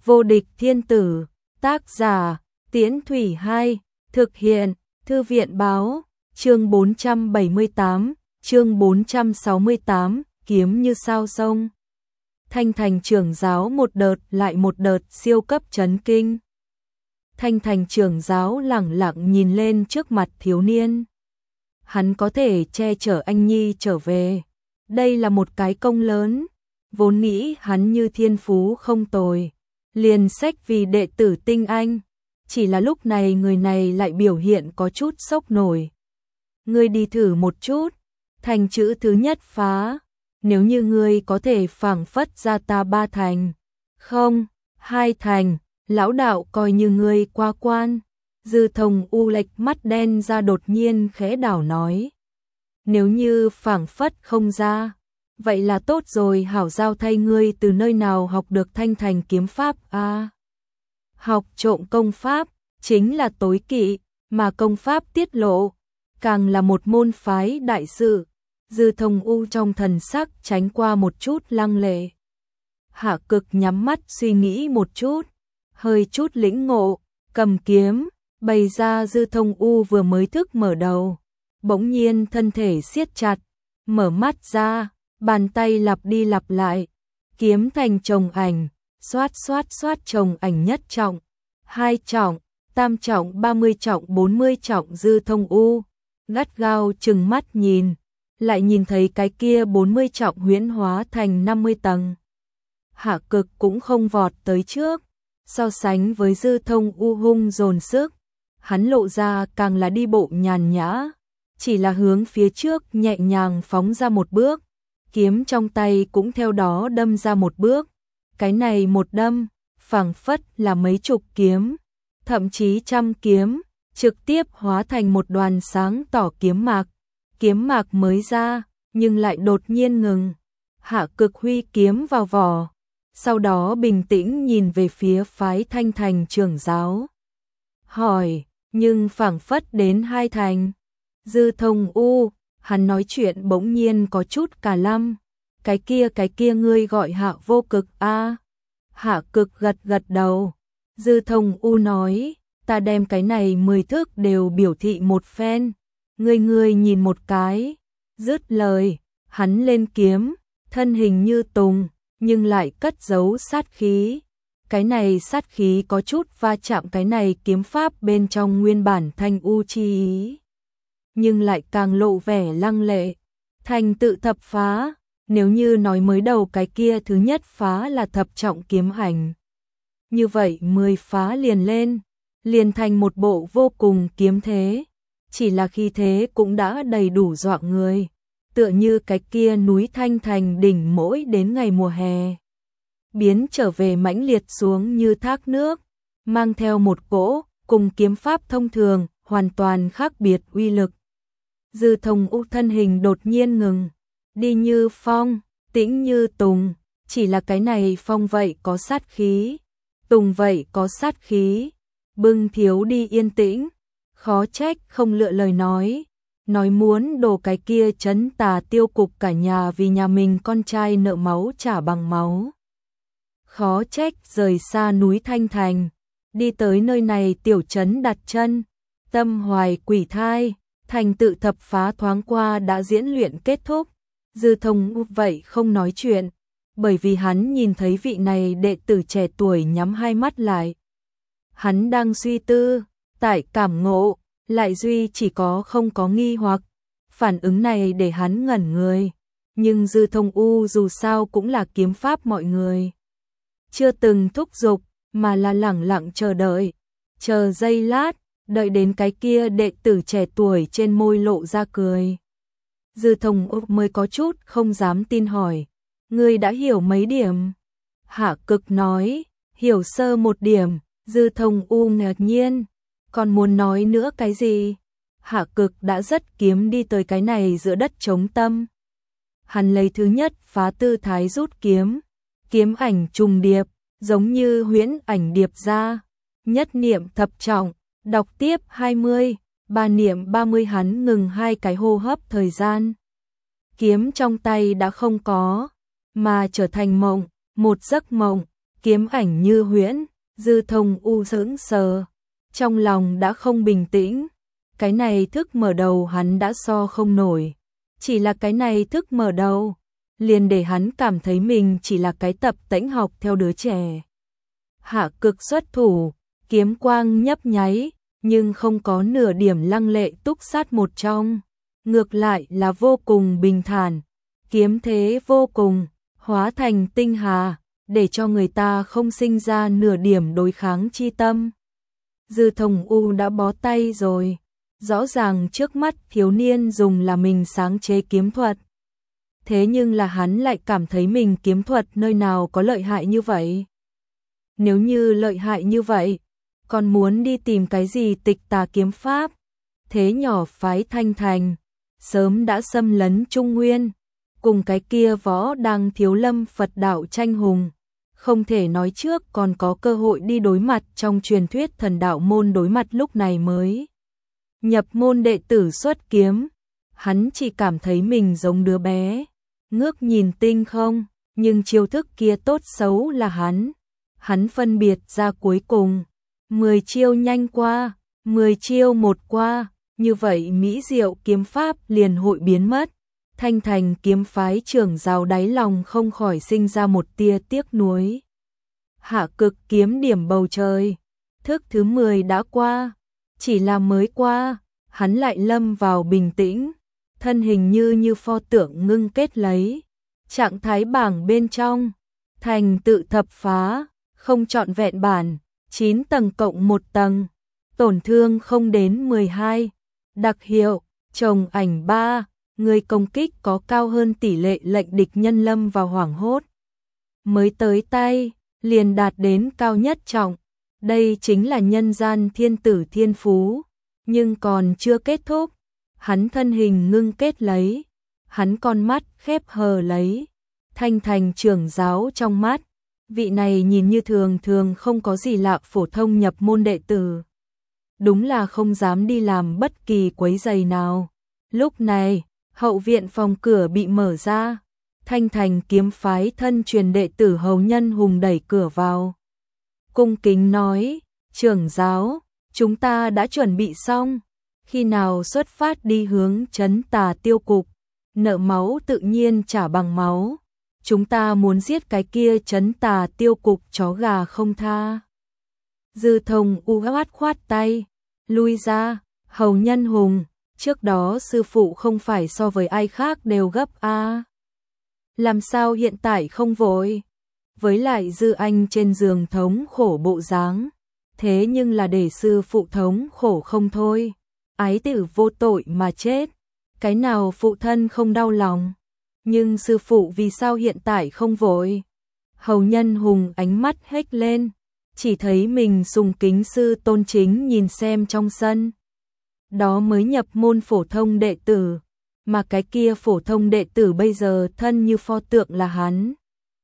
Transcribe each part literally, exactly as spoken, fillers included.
Vô địch thiên tử, tác giả, Tiễn Thủy Hai, thực hiện, Thư viện báo, chương bốn trăm bảy mươi tám, chương bốn trăm sáu mươi tám, kiếm như sao sông. Thanh Thành trưởng giáo một đợt lại một đợt siêu cấp chấn kinh. Thanh Thành trưởng giáo lẳng lặng nhìn lên trước mặt thiếu niên. Hắn có thể che chở anh nhi trở về. Đây là một cái công lớn. Vốn nghĩ hắn như thiên phú không tồi. Liền sách vì đệ tử tinh anh. Chỉ là lúc này người này lại biểu hiện có chút sốc nổi. Ngươi đi thử một chút. Thành chữ thứ nhất phá. Nếu như ngươi có thể phảng phất ra ta ba thành. Không, hai thành. Lão đạo coi như ngươi qua quan. Dư Thông u lệch mắt đen ra đột nhiên khẽ đảo nói. Nếu như phảng phất không ra. Vậy là tốt rồi, hảo giao thay ngươi từ nơi nào học được Thanh Thành kiếm pháp a? À, học trộm công pháp chính là tối kỵ, mà công pháp tiết lộ càng là một môn phái đại sự. Dư Thông u trong thần sắc tránh qua một chút lăng lệ. Hạ Cực nhắm mắt suy nghĩ một chút, hơi chút lĩnh ngộ, cầm kiếm, bày ra. Dư Thông u vừa mới thức mở đầu, bỗng nhiên thân thể siết chặt, mở mắt ra. Bàn tay lặp đi lặp lại, kiếm thành chồng ảnh, xoát xoát xoát chồng ảnh nhất trọng, hai trọng, tam trọng, ba mươi trọng, bốn mươi trọng. Dư Thông u gắt gao chừng mắt nhìn, lại nhìn thấy cái kia bốn mươi trọng huyễn hóa thành năm mươi tầng. Hạ Cực cũng không vọt tới trước, so sánh với Dư Thông u hung dồn sức, hắn lộ ra càng là đi bộ nhàn nhã, chỉ là hướng phía trước nhẹ nhàng phóng ra một bước. Kiếm trong tay cũng theo đó đâm ra một bước. Cái này một đâm, phảng phất là mấy chục kiếm, thậm chí trăm kiếm, trực tiếp hóa thành một đoàn sáng tỏ kiếm mạc. Kiếm mạc mới ra, nhưng lại đột nhiên ngừng. Hạ Cực huy kiếm vào vỏ, sau đó bình tĩnh nhìn về phía phái Thanh Thành trưởng giáo. Hỏi, nhưng phảng phất đến hai thành. Dư Thông u, hắn nói chuyện bỗng nhiên có chút cả lăm. Cái kia cái kia ngươi gọi Hạ Vô Cực a? À? Hạ Cực gật gật đầu. Dư Thông u nói, ta đem cái này mười thước đều biểu thị một phen. Ngươi ngươi nhìn một cái. Dứt lời, hắn lên kiếm, thân hình như tùng, nhưng lại cất giấu sát khí. Cái này sát khí có chút va chạm cái này kiếm pháp bên trong nguyên bản thanh u chi ý, nhưng lại càng lộ vẻ lăng lệ. Thành tự thập phá, nếu như nói mới đầu cái kia thứ nhất phá là thập trọng kiếm ảnh, như vậy mười phá liền lên, liền thành một bộ vô cùng kiếm thế. Chỉ là khi thế cũng đã đầy đủ dọa người, tựa như cái kia núi Thanh Thành đỉnh mỗi đến ngày mùa hè biến trở về mãnh liệt xuống như thác nước, mang theo một cỗ cùng kiếm pháp thông thường hoàn toàn khác biệt uy lực. Dư Thông u thân hình đột nhiên ngừng, đi như phong, tĩnh như tùng, chỉ là cái này phong vậy có sát khí, tùng vậy có sát khí, bưng thiếu đi yên tĩnh, khó trách không lựa lời nói, nói muốn đổ cái kia trấn tà tiêu cục cả nhà vì nhà mình con trai nợ máu trả bằng máu. Khó trách rời xa núi Thanh Thành, đi tới nơi này tiểu trấn đặt chân, tâm hoài quỷ thai. Thành tự thập phá thoáng qua đã diễn luyện kết thúc. Dư Thông vậy không nói chuyện, bởi vì hắn nhìn thấy vị này đệ tử trẻ tuổi nhắm hai mắt lại. Hắn đang suy tư, tại cảm ngộ, lại duy chỉ có không có nghi hoặc. Phản ứng này để hắn ngẩn người, nhưng Dư Thông u dù sao cũng là kiếm pháp mọi người. Chưa từng thúc giục, mà là lẳng lặng chờ đợi. Chờ giây lát, đợi đến cái kia đệ tử trẻ tuổi trên môi lộ ra cười. Dư Thông u mới có chút không dám tin hỏi, ngươi đã hiểu mấy điểm? Hạ Cực nói, hiểu sơ một điểm. Dư Thông u ngạc nhiên, còn muốn nói nữa cái gì? Hạ Cực đã dất kiếm đi tới cái này giữa đất trống tâm. Hắn lấy thứ nhất phá tư thái rút kiếm, kiếm ảnh trùng điệp, giống như huyễn ảnh điệp ra, nhất niệm thập trọng. Đọc tiếp hai mươi, ba niệm ba mươi, hắn ngừng hai cái hô hấp thời gian. Kiếm trong tay đã không có, mà trở thành mộng, một giấc mộng, kiếm ảnh như huyễn, Dư Thông U sững sờ, trong lòng đã không bình tĩnh. Cái này thức mở đầu hắn đã so không nổi, chỉ là cái này thức mở đầu, liền để hắn cảm thấy mình chỉ là cái tập tễnh học theo đứa trẻ. Hạ Cực xuất thủ, kiếm quang nhấp nháy, nhưng không có nửa điểm lăng lệ túc sát một trong, ngược lại là vô cùng bình thản, kiếm thế vô cùng, hóa thành tinh hà, để cho người ta không sinh ra nửa điểm đối kháng chi tâm. Dư Thông U đã bó tay rồi, rõ ràng trước mắt thiếu niên dùng là mình sáng chế kiếm thuật. Thế nhưng là hắn lại cảm thấy mình kiếm thuật nơi nào có lợi hại như vậy. Nếu như lợi hại như vậy, còn muốn đi tìm cái gì tịch tà kiếm pháp, thế nhỏ phái Thanh Thành, sớm đã xâm lấn Trung Nguyên, cùng cái kia võ đang thiếu lâm Phật đạo tranh hùng, không thể nói trước còn có cơ hội đi đối mặt trong truyền thuyết thần đạo môn đối mặt lúc này mới. Nhập môn đệ tử xuất kiếm, hắn chỉ cảm thấy mình giống đứa bé, ngước nhìn tinh không, nhưng chiêu thức kia tốt xấu là hắn. Hắn phân biệt ra cuối cùng, mười chiêu nhanh qua, mười chiêu một qua, như vậy mỹ diệu kiếm pháp liền hội biến mất. Thanh Thành kiếm phái trưởng giáo đáy lòng không khỏi sinh ra một tia tiếc nuối. Hạ Cực kiếm điểm bầu trời, thức thứ mười đã qua, chỉ là mới qua, hắn lại lâm vào bình tĩnh, thân hình như như pho tượng ngưng kết lấy, trạng thái bảng bên trong, thành tự thập phá, không trọn vẹn bản, chín tầng cộng một tầng, tổn thương không đến mười hai, đặc hiệu, trồng ảnh ba, người công kích có cao hơn tỷ lệ lệnh địch nhân lâm vào hoảng hốt. Mới tới tay, liền đạt đến cao nhất trọng, đây chính là nhân gian thiên tử thiên phú, nhưng còn chưa kết thúc, hắn thân hình ngưng kết lấy, hắn con mắt khép hờ lấy, Thanh Thành trưởng giáo trong mắt, vị này nhìn như thường thường không có gì lạ phổ thông nhập môn đệ tử. Đúng là không dám đi làm bất kỳ quấy giày nào. Lúc này, hậu viện phòng cửa bị mở ra, Thanh Thành kiếm phái thân truyền đệ tử Hầu Nhân Hùng đẩy cửa vào. Cung kính nói, trưởng giáo, chúng ta đã chuẩn bị xong, khi nào xuất phát đi hướng trấn Tà Tiêu Cục, nợ máu tự nhiên trả bằng máu. Chúng ta muốn giết cái kia trấn Tà Tiêu Cục chó gà không tha. Dư Thông U khoát khoát tay, lui ra, Hầu Nhân Hùng, trước đó sư phụ không phải so với ai khác đều gấp a. À. Làm sao hiện tại không vội? Với lại Dư Anh trên giường thống khổ bộ dáng, thế nhưng là để sư phụ thống khổ không thôi. Ái tử vô tội mà chết, cái nào phụ thân không đau lòng? Nhưng sư phụ vì sao hiện tại không vội? Hầu Nhân Hùng ánh mắt hếch lên, chỉ thấy mình sùng kính sư tôn chính nhìn xem trong sân. Đó mới nhập môn phổ thông đệ tử, mà cái kia phổ thông đệ tử bây giờ thân như pho tượng là hắn.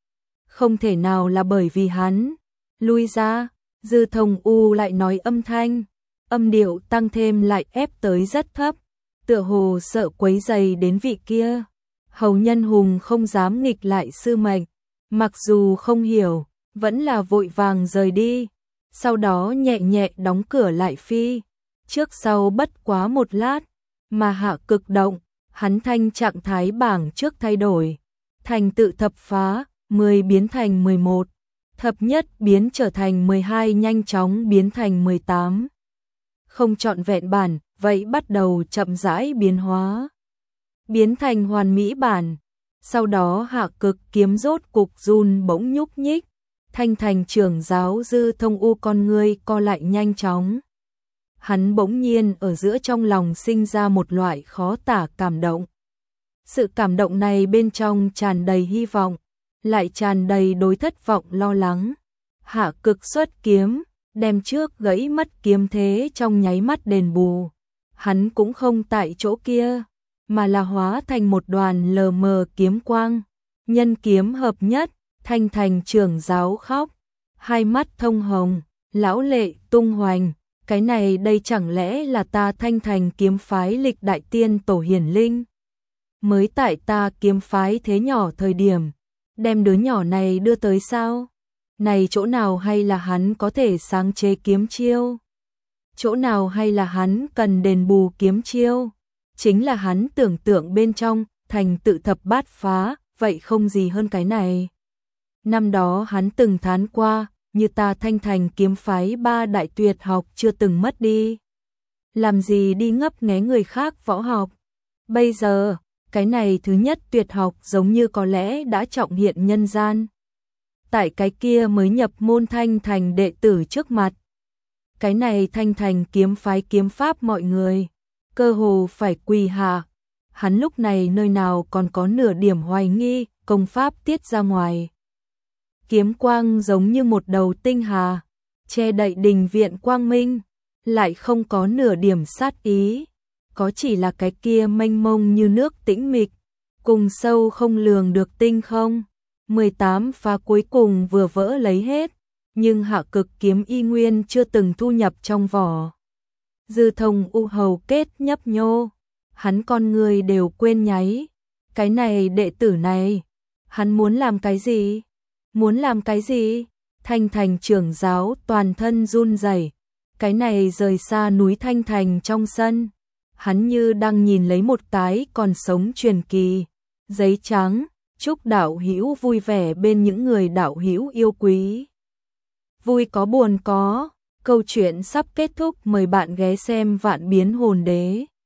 Không thể nào là bởi vì hắn. Lui ra, Dư Thông U lại nói âm thanh, âm điệu tăng thêm lại ép tới rất thấp, tựa hồ sợ quấy dày đến vị kia. Hầu Nhân Hùng không dám nghịch lại sư mệnh, mặc dù không hiểu, vẫn là vội vàng rời đi, sau đó nhẹ nhẹ đóng cửa lại phi. Trước sau bất quá một lát, mà Hạ Cực động, hắn thanh trạng thái bảng trước thay đổi, thành tự thập phá, mười biến thành mười một, thập nhất biến trở thành mười hai, nhanh chóng biến thành mười tám. Không trọn vẹn bản, vậy bắt đầu chậm rãi biến hóa, biến thành hoàn mỹ bản. Sau đó Hạ Cực kiếm rốt cục run bỗng nhúc nhích, Thanh Thành trưởng giáo Dư Thông U con ngươi co lại nhanh chóng. Hắn bỗng nhiên ở giữa trong lòng sinh ra một loại khó tả cảm động. Sự cảm động này bên trong tràn đầy hy vọng, lại tràn đầy đối thất vọng lo lắng. Hạ Cực xuất kiếm, đem trước gãy mất kiếm thế trong nháy mắt đền bù. Hắn cũng không tại chỗ kia, mà là hóa thành một đoàn lờ mờ kiếm quang. Nhân kiếm hợp nhất, Thanh Thành trưởng giáo khóc, hai mắt thông hồng, lão lệ tung hoành. Cái này đây chẳng lẽ là ta Thanh Thành kiếm phái lịch đại tiên tổ hiển linh? Mới tại ta kiếm phái thế nhỏ thời điểm, đem đứa nhỏ này đưa tới sao? Này chỗ nào hay là hắn có thể sáng chế kiếm chiêu? Chỗ nào hay là hắn cần đền bù kiếm chiêu? Chính là hắn tưởng tượng bên trong, thành tự thập bát phá, vậy không gì hơn cái này. Năm đó hắn từng thán qua, như ta Thanh Thành kiếm phái ba đại tuyệt học chưa từng mất đi. Làm gì đi ngấp nghé người khác võ học? Bây giờ, cái này thứ nhất tuyệt học giống như có lẽ đã trọng hiện nhân gian. Tại cái kia mới nhập môn Thanh Thành đệ tử trước mặt. Cái này Thanh Thành kiếm phái kiếm pháp mọi người, cơ hồ phải quỳ hạ. Hắn lúc này nơi nào còn có nửa điểm hoài nghi, công pháp tiết ra ngoài. Kiếm quang giống như một đầu tinh hà, che đậy đình viện quang minh, lại không có nửa điểm sát ý, có chỉ là cái kia mênh mông như nước tĩnh mịch, cùng sâu không lường được tinh không. mười tám phá cuối cùng vừa vỡ lấy hết, nhưng hạ cực kiếm y nguyên chưa từng thu nhập trong vỏ. Dư Thông u hầu kết nhấp nhô, hắn con người đều quên nháy. Cái này đệ tử này, hắn muốn làm cái gì? Muốn làm cái gì? Thanh Thành trưởng giáo toàn thân run rẩy. Cái này rời xa núi Thanh Thành trong sân, hắn như đang nhìn lấy một tái còn sống truyền kỳ. Giấy trắng, chúc đạo hữu vui vẻ bên những người đạo hữu yêu quý. Vui có buồn có, câu chuyện sắp kết thúc, mời bạn ghé xem Vạn Biến Hồn Đế.